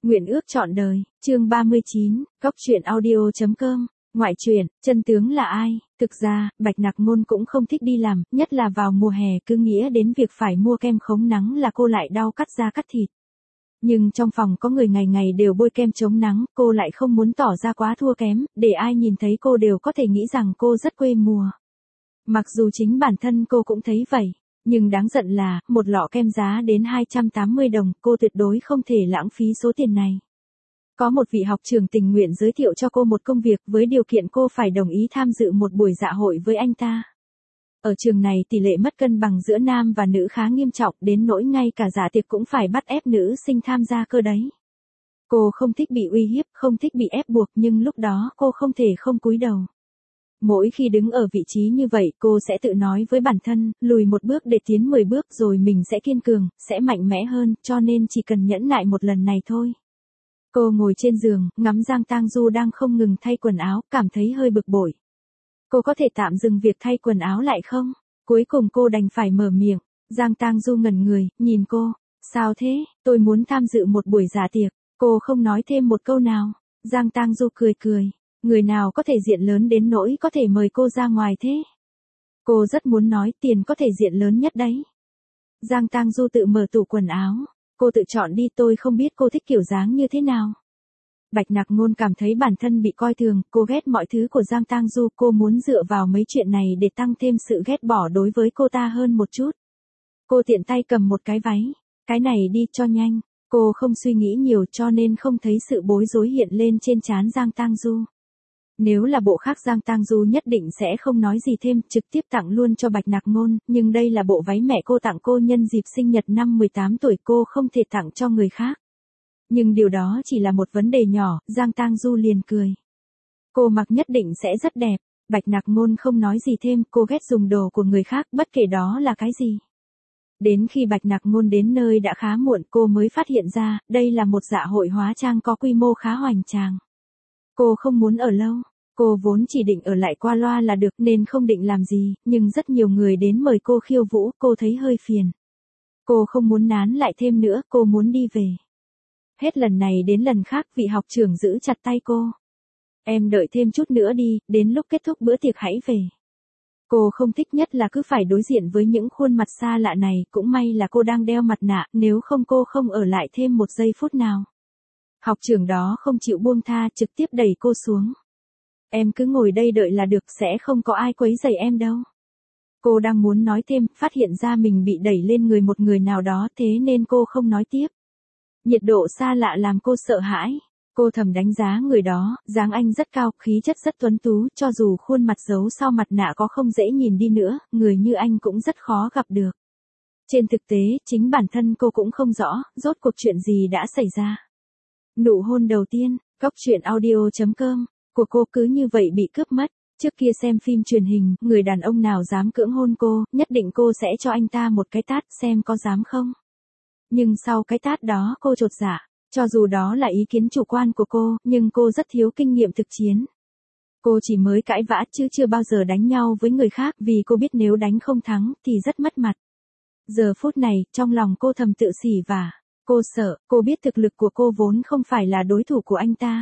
Nguyện ước trọn đời, chương 39, Góc truyện audio.com, ngoại truyện, chân tướng là ai? Thực ra, Bạch Nặc Ngôn cũng không thích đi làm, nhất là vào mùa hè cứ nghĩ đến việc phải mua kem chống nắng là cô lại đau cắt da cắt thịt. Nhưng trong phòng có người ngày ngày đều bôi kem chống nắng, cô lại không muốn tỏ ra quá thua kém, để ai nhìn thấy cô đều có thể nghĩ rằng cô rất quê mùa. Mặc dù chính bản thân cô cũng thấy vậy. Nhưng đáng giận là, một lọ kem giá đến 280 đồng, cô tuyệt đối không thể lãng phí số tiền này. Có một vị học trưởng tình nguyện giới thiệu cho cô một công việc với điều kiện cô phải đồng ý tham dự một buổi dạ hội với anh ta. Ở trường này tỷ lệ mất cân bằng giữa nam và nữ khá nghiêm trọng đến nỗi ngay cả dạ tiệc cũng phải bắt ép nữ sinh tham gia cơ đấy. Cô không thích bị uy hiếp, không thích bị ép buộc nhưng lúc đó cô không thể không cúi đầu. Mỗi khi đứng ở vị trí như vậy cô sẽ tự nói với bản thân, lùi một bước để tiến 10 bước rồi mình sẽ kiên cường, sẽ mạnh mẽ hơn, cho nên chỉ cần nhẫn nại một lần này thôi. Cô ngồi trên giường, ngắm Giang Tang Du đang không ngừng thay quần áo, cảm thấy hơi bực bội. Cô có thể tạm dừng việc thay quần áo lại không? Cuối cùng cô đành phải mở miệng. Giang Tang Du ngẩn người, nhìn cô. Sao thế? Tôi muốn tham dự một buổi dạ tiệc. Cô không nói thêm một câu nào. Giang Tang Du cười cười. Người nào có thể diện lớn đến nỗi có thể mời cô ra ngoài thế? Cô rất muốn nói tiền có thể diện lớn nhất đấy. Giang Tang Du tự mở tủ quần áo. Cô tự chọn đi, tôi không biết cô thích kiểu dáng như thế nào. Bạch Nặc Ngôn cảm thấy bản thân bị coi thường, cô ghét mọi thứ của Giang Tang Du, cô muốn dựa vào mấy chuyện này để tăng thêm sự ghét bỏ đối với cô ta hơn một chút. Cô tiện tay cầm một cái váy. Cái này đi cho nhanh. Cô không suy nghĩ nhiều cho nên không thấy sự bối rối hiện lên trên trán Giang Tang Du. Nếu là bộ khác Giang Tang Du nhất định sẽ không nói gì thêm, trực tiếp tặng luôn cho Bạch Nặc Ngôn, nhưng đây là bộ váy mẹ cô tặng cô nhân dịp sinh nhật năm 18 tuổi, cô không thể tặng cho người khác. Nhưng điều đó chỉ là một vấn đề nhỏ, Giang Tang Du liền cười. Cô mặc nhất định sẽ rất đẹp. Bạch Nặc Ngôn không nói gì thêm, cô ghét dùng đồ của người khác, bất kể đó là cái gì. Đến khi Bạch Nặc Ngôn đến nơi đã khá muộn, cô mới phát hiện ra, đây là một dạ hội hóa trang có quy mô khá hoành tráng. Cô không muốn ở lâu. Cô vốn chỉ định ở lại qua loa là được nên không định làm gì, nhưng rất nhiều người đến mời cô khiêu vũ, cô thấy hơi phiền. Cô không muốn nán lại thêm nữa, cô muốn đi về. Hết lần này đến lần khác vị học trưởng giữ chặt tay cô. Em đợi thêm chút nữa đi, đến lúc kết thúc bữa tiệc hãy về. Cô không thích nhất là cứ phải đối diện với những khuôn mặt xa lạ này, cũng may là cô đang đeo mặt nạ, nếu không cô không ở lại thêm một giây phút nào. Học trưởng đó không chịu buông tha, trực tiếp đẩy cô xuống. Em cứ ngồi đây đợi là được, sẽ không có ai quấy rầy em đâu. Cô đang muốn nói thêm, phát hiện ra mình bị đẩy lên người một người nào đó, thế nên cô không nói tiếp. Nhiệt độ xa lạ làm cô sợ hãi. Cô thầm đánh giá người đó, dáng anh rất cao, khí chất rất tuấn tú, cho dù khuôn mặt giấu sau mặt nạ có không dễ nhìn đi nữa, người như anh cũng rất khó gặp được. Trên thực tế, chính bản thân cô cũng không rõ, rốt cuộc chuyện gì đã xảy ra. Nụ hôn đầu tiên, Góc truyện audio.com, của cô cứ như vậy bị cướp mất. Trước kia xem phim truyền hình, người đàn ông nào dám cưỡng hôn cô, nhất định cô sẽ cho anh ta một cái tát xem có dám không. Nhưng sau cái tát đó cô chột dạ. Cho dù đó là ý kiến chủ quan của cô, nhưng cô rất thiếu kinh nghiệm thực chiến. Cô chỉ mới cãi vã chứ chưa bao giờ đánh nhau với người khác vì cô biết nếu đánh không thắng thì rất mất mặt. Giờ phút này, trong lòng cô thầm tự xỉ vả. Cô sợ, cô biết thực lực của cô vốn không phải là đối thủ của anh ta.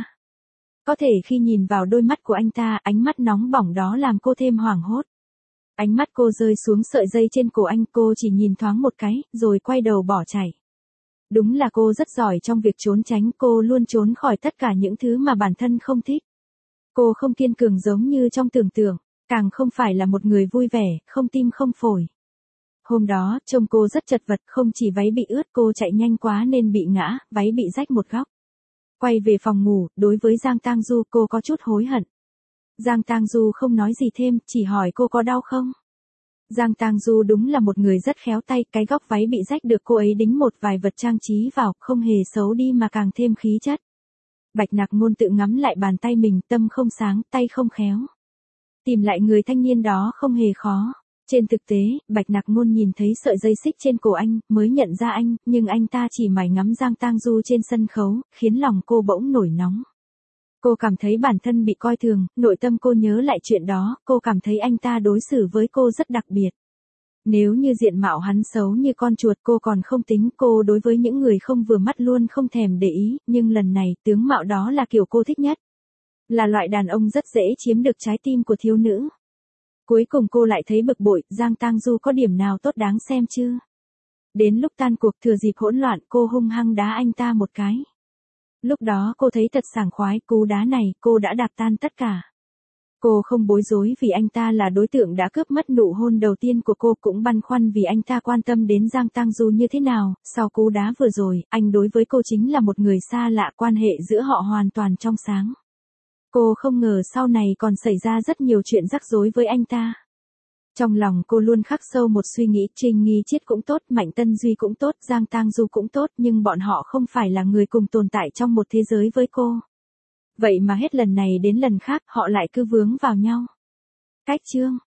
Có thể khi nhìn vào đôi mắt của anh ta, ánh mắt nóng bỏng đó làm cô thêm hoảng hốt. Ánh mắt cô rơi xuống sợi dây trên cổ anh, cô chỉ nhìn thoáng một cái, rồi quay đầu bỏ chạy. Đúng là cô rất giỏi trong việc trốn tránh, cô luôn trốn khỏi tất cả những thứ mà bản thân không thích. Cô không kiên cường giống như trong tưởng tượng, càng không phải là một người vui vẻ, không tim không phổi. Hôm đó, trông cô rất chật vật, không chỉ váy bị ướt, cô chạy nhanh quá nên bị ngã, váy bị rách một góc. Quay về phòng ngủ, đối với Giang Tang Du cô có chút hối hận. Giang Tang Du không nói gì thêm, chỉ hỏi cô có đau không? Giang Tang Du đúng là một người rất khéo tay, cái góc váy bị rách được cô ấy đính một vài vật trang trí vào, không hề xấu đi mà càng thêm khí chất. Bạch Nặc Ngôn tự ngắm lại bàn tay mình, tâm không sáng, tay không khéo. Tìm lại người thanh niên đó không hề khó. Trên thực tế, Bạch Nặc Ngôn nhìn thấy sợi dây xích trên cổ anh, mới nhận ra anh, nhưng anh ta chỉ mải ngắm Giang Tang Du trên sân khấu, khiến lòng cô bỗng nổi nóng. Cô cảm thấy bản thân bị coi thường, nội tâm cô nhớ lại chuyện đó, cô cảm thấy anh ta đối xử với cô rất đặc biệt. Nếu như diện mạo hắn xấu như con chuột cô còn không tính, cô đối với những người không vừa mắt luôn không thèm để ý, nhưng lần này tướng mạo đó là kiểu cô thích nhất. Là loại đàn ông rất dễ chiếm được trái tim của thiếu nữ. Cuối cùng cô lại thấy bực bội, Giang Tang Du có điểm nào tốt đáng xem chứ? Đến lúc tan cuộc thừa dịp hỗn loạn cô hung hăng đá anh ta một cái. Lúc đó cô thấy thật sảng khoái, cú đá này cô đã đạp tan tất cả. Cô không bối rối vì anh ta là đối tượng đã cướp mất nụ hôn đầu tiên của cô, cũng băn khoăn vì anh ta quan tâm đến Giang Tang Du như thế nào. Sau cú đá vừa rồi, anh đối với cô chính là một người xa lạ, quan hệ giữa họ hoàn toàn trong sáng. Cô không ngờ sau này còn xảy ra rất nhiều chuyện rắc rối với anh ta. Trong lòng cô luôn khắc sâu một suy nghĩ, Trình Nghi Chiết cũng tốt, Mạnh Tân Duy cũng tốt, Giang Tang Du cũng tốt, nhưng bọn họ không phải là người cùng tồn tại trong một thế giới với cô. Vậy mà hết lần này đến lần khác họ lại cứ vướng vào nhau. Cách chương